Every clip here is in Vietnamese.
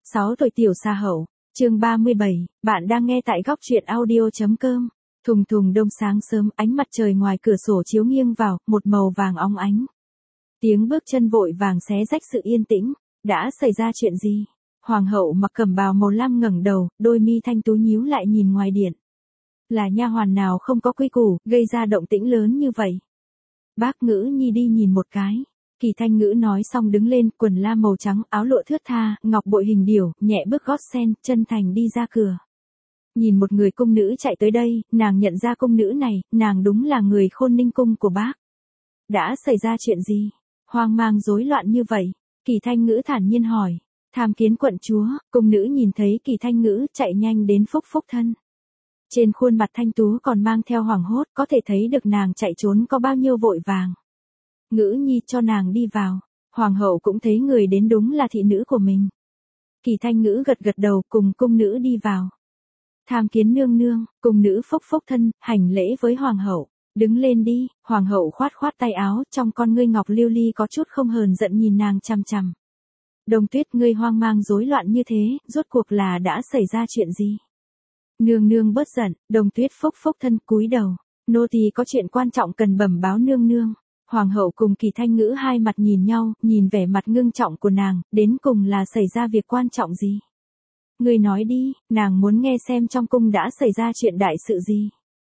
6 tuổi tiểu xa hậu, chương 37, bạn đang nghe tại góc truyện audio.com. Thùng thùng đông sáng sớm, ánh mặt trời ngoài cửa sổ chiếu nghiêng vào, một màu vàng óng ánh. Tiếng bước chân vội vàng xé rách sự yên tĩnh, đã xảy ra chuyện gì? Hoàng hậu mặc cẩm bào màu lam ngẩng đầu, đôi mi thanh tú nhíu lại nhìn ngoài điện. Là nha hoàn nào không có quy củ, gây ra động tĩnh lớn như vậy? Bác Ngữ Nhi đi nhìn một cái. Kỳ Thanh Ngữ nói xong đứng lên, quần lam màu trắng, áo lụa thướt tha, ngọc bội hình điểu, nhẹ bước gót sen, chân thành đi ra cửa. Nhìn một người cung nữ chạy tới đây, nàng nhận ra cung nữ này, nàng đúng là người Khôn Ninh cung của bác. Đã xảy ra chuyện gì? Hoang mang rối loạn như vậy? Kỳ Thanh Ngữ thản nhiên hỏi. Tham kiến quận chúa, cung nữ nhìn thấy Kỳ Thanh Ngữ chạy nhanh đến phúc phúc thân. Trên khuôn mặt thanh tú còn mang theo hoảng hốt, có thể thấy được nàng chạy trốn có bao nhiêu vội vàng. Ngữ Nhi cho nàng đi vào. Hoàng hậu cũng thấy người đến đúng là thị nữ của mình. Kỳ Thanh Ngữ gật gật đầu cùng cung nữ đi vào. Tham kiến nương nương, cung nữ phúc phúc thân, hành lễ với hoàng hậu. Đứng lên đi, hoàng hậu khoát khoát tay áo, trong con ngươi ngọc lưu ly có chút không hờn giận nhìn nàng chằm chằm. Đông Tuyết, ngươi hoang mang rối loạn như thế, rốt cuộc là đã xảy ra chuyện gì? Nương nương bớt giận, Đông Tuyết phúc phúc thân cúi đầu. Nô tỳ có chuyện quan trọng cần bẩm báo nương nương. Hoàng hậu cùng Kỳ Thanh Ngữ hai mặt nhìn nhau, nhìn vẻ mặt ngưng trọng của nàng, đến cùng là xảy ra việc quan trọng gì? Ngươi nói đi, nàng muốn nghe xem trong cung đã xảy ra chuyện đại sự gì.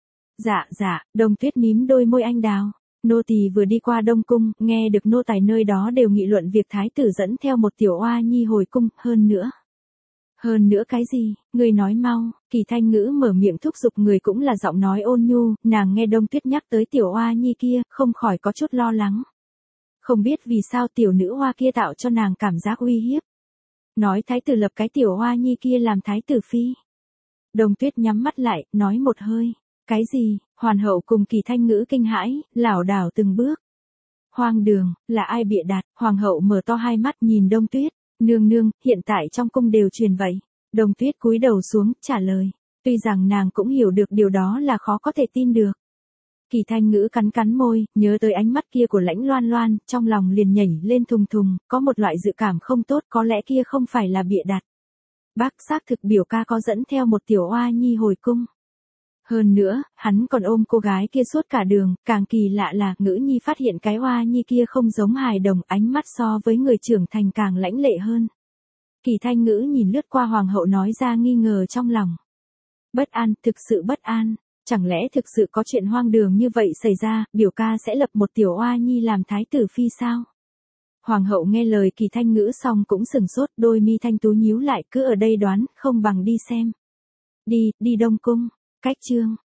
Dạ, Đông Tuyết mím đôi môi anh đào. Nô tỳ vừa đi qua Đông cung, nghe được nô tài nơi đó đều nghị luận việc thái tử dẫn theo một tiểu oa nhi hồi cung, hơn nữa. Hơn nữa cái gì, ngươi nói mau. Kỳ Thanh Ngữ mở miệng thúc giục người cũng là giọng nói ôn nhu, nàng nghe Đông Tuyết nhắc tới tiểu oa nhi kia, không khỏi có chút lo lắng. Không biết vì sao tiểu nữ hoa kia tạo cho nàng cảm giác uy hiếp. Nói thái tử lập cái tiểu oa nhi kia làm thái tử phi. Đông Tuyết nhắm mắt lại, nói một hơi. Cái gì? Hoàn hậu cùng Kỳ Thanh Ngữ kinh hãi, lảo đảo từng bước. Hoang đường, là ai bịa đặt? Hoàng hậu mở to hai mắt nhìn Đông Tuyết. Nương nương, hiện tại trong cung đều truyền vậy. Đông Tuyết cúi đầu xuống, trả lời. Tuy rằng nàng cũng hiểu được điều đó là khó có thể tin được. Kỳ Thanh Ngữ cắn cắn môi, nhớ tới ánh mắt kia của Lãnh Loan Loan, trong lòng liền nhảy lên thùng thùng, có một loại dự cảm không tốt, có lẽ kia không phải là bịa đặt. Bác xác thực biểu ca có dẫn theo một tiểu oa nhi hồi cung. Hơn nữa, hắn còn ôm cô gái kia suốt cả đường, càng kỳ lạ là Ngữ Nhi phát hiện cái oa nhi kia không giống hài đồng, ánh mắt so với người trưởng thành càng lãnh lệ hơn. Kỳ Thanh Ngữ nhìn lướt qua hoàng hậu nói ra nghi ngờ trong lòng. Bất an, thực sự bất an, chẳng lẽ thực sự có chuyện hoang đường như vậy xảy ra, biểu ca sẽ lập một tiểu oa nhi làm thái tử phi sao? Hoàng hậu nghe lời Kỳ Thanh Ngữ xong cũng sừng sốt, đôi mi thanh tú nhíu lại, cứ ở đây đoán, không bằng đi xem. Đi Đông cung. Cách chương